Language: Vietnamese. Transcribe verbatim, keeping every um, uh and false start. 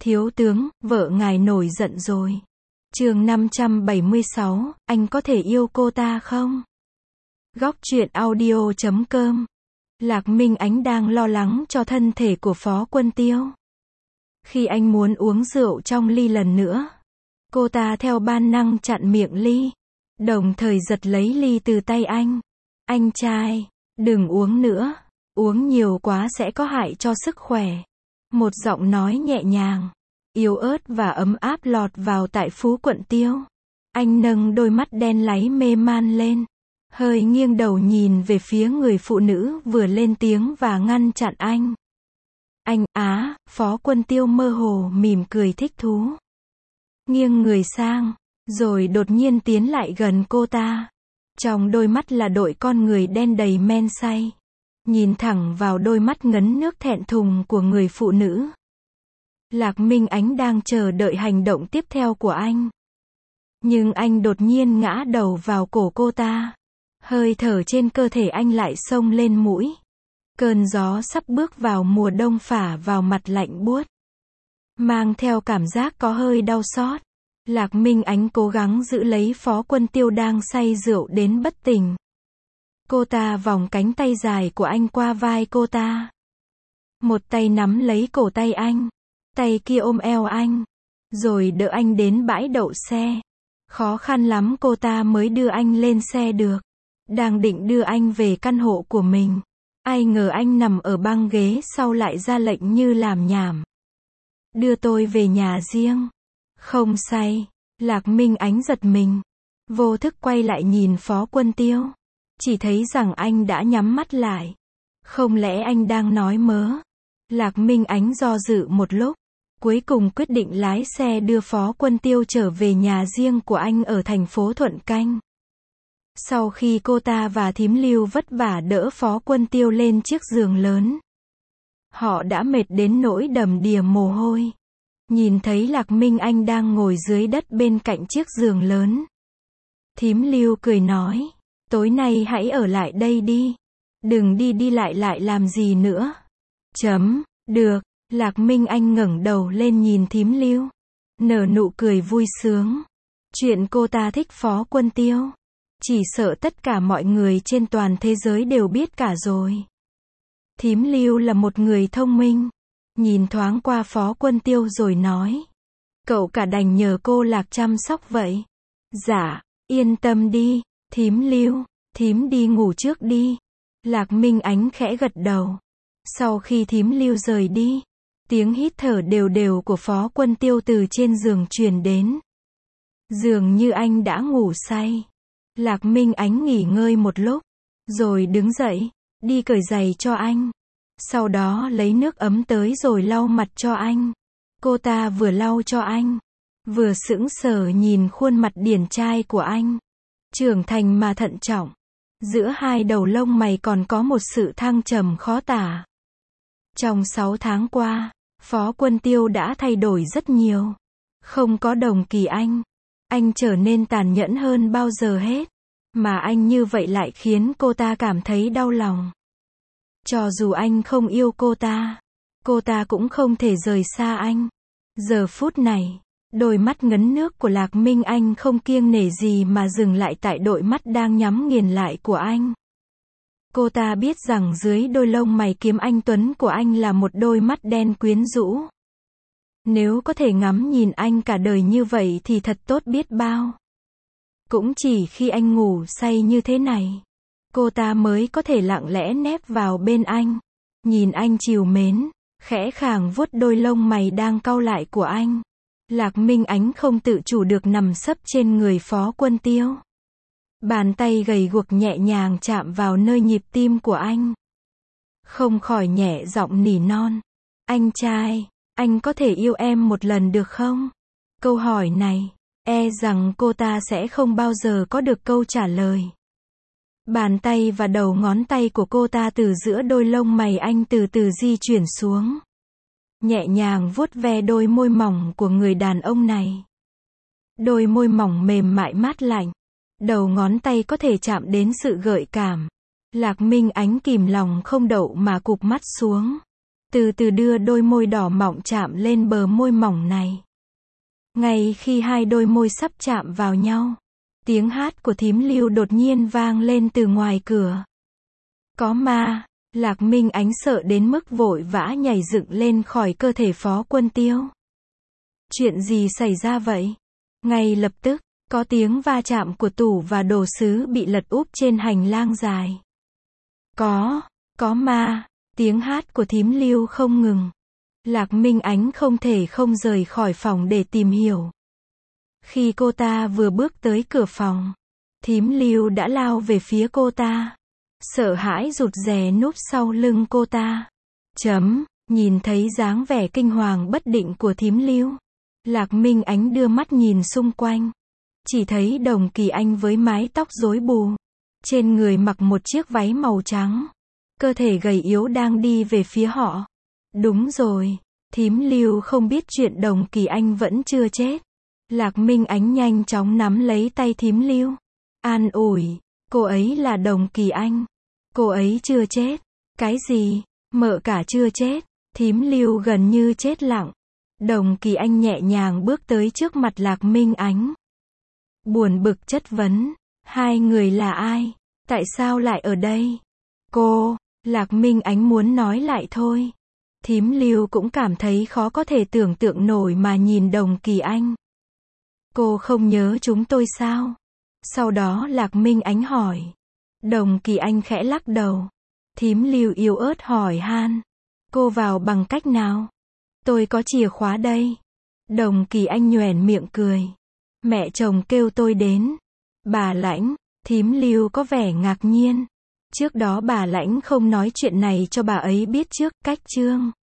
Thiếu tướng, vợ ngài nổi giận rồi. Chương năm trăm bảy mươi sáu, anh có thể yêu cô ta không? Góc truyện audio chấm com. Lạc Minh Ánh đang lo lắng cho thân thể của Phó Quân Tiêu. Khi anh muốn uống rượu trong ly lần nữa, cô ta theo bản năng chặn miệng ly, đồng thời giật lấy ly từ tay anh. Anh trai, đừng uống nữa, uống nhiều quá sẽ có hại cho sức khỏe. Một giọng nói nhẹ nhàng, yếu ớt và ấm áp lọt vào tai Phú Quận Tiêu. Anh nâng đôi mắt đen láy mê man lên, hơi nghiêng đầu nhìn về phía người phụ nữ vừa lên tiếng và ngăn chặn anh. Anh, á, Phó Quân Tiêu mơ hồ mỉm cười thích thú. Nghiêng người sang, rồi đột nhiên tiến lại gần cô ta. Trong đôi mắt là đội con người đen đầy men say. Nhìn thẳng vào đôi mắt ngấn nước thẹn thùng của người phụ nữ. Lạc Minh Ánh đang chờ đợi hành động tiếp theo của anh. Nhưng anh đột nhiên ngã đầu vào cổ cô ta. Hơi thở trên cơ thể anh lại xông lên mũi. Cơn gió sắp bước vào mùa đông phả vào mặt lạnh buốt, mang theo cảm giác có hơi đau xót. Lạc Minh Ánh cố gắng giữ lấy Phó Quân Tiêu đang say rượu đến bất tỉnh. Cô ta vòng cánh tay dài của anh qua vai cô ta. Một tay nắm lấy cổ tay anh, tay kia ôm eo anh, rồi đỡ anh đến bãi đậu xe. Khó khăn lắm cô ta mới đưa anh lên xe được. Đang định đưa anh về căn hộ của mình, ai ngờ anh nằm ở băng ghế sau lại ra lệnh như làm nhảm. Đưa tôi về nhà riêng. Không say. Lạc Minh Ánh giật mình, vô thức quay lại nhìn Phó Quân Tiêu. Chỉ thấy rằng anh đã nhắm mắt lại. Không lẽ anh đang nói mớ? Lạc Minh Ánh do dự một lúc, cuối cùng quyết định lái xe đưa Phó Quân Tiêu trở về nhà riêng của anh ở thành phố Thuận Canh. Sau khi cô ta và thím Lưu vất vả đỡ Phó Quân Tiêu lên chiếc giường lớn, họ đã mệt đến nỗi đầm đìa mồ hôi. Nhìn thấy Lạc Minh Anh đang ngồi dưới đất bên cạnh chiếc giường lớn, thím Lưu cười nói, tối nay hãy ở lại đây đi. Đừng đi đi lại lại làm gì nữa. Chấm, được. Lạc Minh Anh ngẩng đầu lên nhìn thím Lưu, nở nụ cười vui sướng. Chuyện cô ta thích Phó Quân Tiêu, chỉ sợ tất cả mọi người trên toàn thế giới đều biết cả rồi. Thím Lưu là một người thông minh, nhìn thoáng qua Phó Quân Tiêu rồi nói, cậu cả đành nhờ cô Lạc chăm sóc vậy. Dạ, yên tâm đi, thím Lưu, thím đi ngủ trước đi. Lạc Minh Ánh khẽ gật đầu. Sau khi thím Lưu rời đi, tiếng hít thở đều đều của Phó Quân Tiêu từ trên giường truyền đến. Dường như anh đã ngủ say. Lạc Minh Ánh nghỉ ngơi một lúc, rồi đứng dậy, đi cởi giày cho anh. Sau đó lấy nước ấm tới rồi lau mặt cho anh. Cô ta vừa lau cho anh, vừa sững sờ nhìn khuôn mặt điển trai của anh. Trưởng thành mà thận trọng. Giữa hai đầu lông mày còn có một sự thăng trầm khó tả. Trong sáu tháng qua, Phó Quân Tiêu đã thay đổi rất nhiều. Không có đồng kỳ anh, anh trở nên tàn nhẫn hơn bao giờ hết. Mà anh như vậy lại khiến cô ta cảm thấy đau lòng. Cho dù anh không yêu cô ta, cô ta cũng không thể rời xa anh. Giờ phút này, đôi mắt ngấn nước của Lạc Minh Anh không kiêng nể gì mà dừng lại tại đôi mắt đang nhắm nghiền lại của anh. Cô ta biết rằng dưới đôi lông mày kiếm anh tuấn của anh là một đôi mắt đen quyến rũ. Nếu có thể ngắm nhìn anh cả đời như vậy thì thật tốt biết bao. Cũng chỉ khi anh ngủ say như thế này, cô ta mới có thể lặng lẽ nép vào bên anh, nhìn anh trìu mến, khẽ khàng vuốt đôi lông mày đang cau lại của anh. Lạc Minh Ánh không tự chủ được nằm sấp trên người Phó Quân Tiêu. Bàn tay gầy guộc nhẹ nhàng chạm vào nơi nhịp tim của anh. Không khỏi nhẹ giọng nỉ non. Anh trai, anh có thể yêu em một lần được không? Câu hỏi này, e rằng cô ta sẽ không bao giờ có được câu trả lời. Bàn tay và đầu ngón tay của cô ta từ giữa đôi lông mày anh từ từ di chuyển xuống, nhẹ nhàng vuốt ve đôi môi mỏng của người đàn ông này. Đôi môi mỏng mềm mại mát lạnh, đầu ngón tay có thể chạm đến sự gợi cảm. Lạc Minh Ánh kìm lòng không đậu mà cụp mắt xuống. từ từ đưa đôi môi đỏ mọng chạm lên bờ môi mỏng này. Ngay khi hai đôi môi sắp chạm vào nhau, tiếng hát của thím Lưu đột nhiên vang lên từ ngoài cửa. Có ma, Lạc Minh Ánh sợ đến mức vội vã nhảy dựng lên khỏi cơ thể Phó Quân Tiêu. Chuyện gì xảy ra vậy? Ngay lập tức, có tiếng va chạm của tủ và đồ sứ bị lật úp trên hành lang dài. Có, có ma, tiếng hát của thím Lưu không ngừng. Lạc Minh Ánh không thể không rời khỏi phòng để tìm hiểu. Khi cô ta vừa bước tới cửa phòng, thím Lưu đã lao về phía cô ta. Sợ hãi rụt rè núp sau lưng cô ta. Chấm, nhìn thấy dáng vẻ kinh hoàng bất định của thím Lưu. Lạc Minh Ánh đưa mắt nhìn xung quanh. Chỉ thấy Đồng Kỳ Anh với mái tóc rối bù. Trên người mặc một chiếc váy màu trắng. Cơ thể gầy yếu đang đi về phía họ. Đúng rồi, thím Lưu không biết chuyện Đồng Kỳ Anh vẫn chưa chết. Lạc Minh Ánh nhanh chóng nắm lấy tay thím Lưu. An ủi, cô ấy là Đồng Kỳ Anh. Cô ấy chưa chết. Cái gì? Mợ cả chưa chết. Thím Lưu gần như chết lặng. Đồng Kỳ Anh nhẹ nhàng bước tới trước mặt Lạc Minh Ánh. Buồn bực chất vấn. Hai người là ai? Tại sao lại ở đây? Cô, Lạc Minh Ánh muốn nói lại thôi. Thím Lưu cũng cảm thấy khó có thể tưởng tượng nổi mà nhìn Đồng Kỳ Anh. Cô không nhớ chúng tôi sao? Sau đó Lạc Minh Ánh hỏi. Đồng Kỳ Anh khẽ lắc đầu. Thím Lưu yếu ớt hỏi han. Cô vào bằng cách nào? Tôi có chìa khóa đây. Đồng Kỳ Anh nhoẻn miệng cười. Mẹ chồng kêu tôi đến. Bà Lãnh, thím Lưu có vẻ ngạc nhiên. Trước đó bà Lãnh không nói chuyện này cho bà ấy biết trước, cách chương.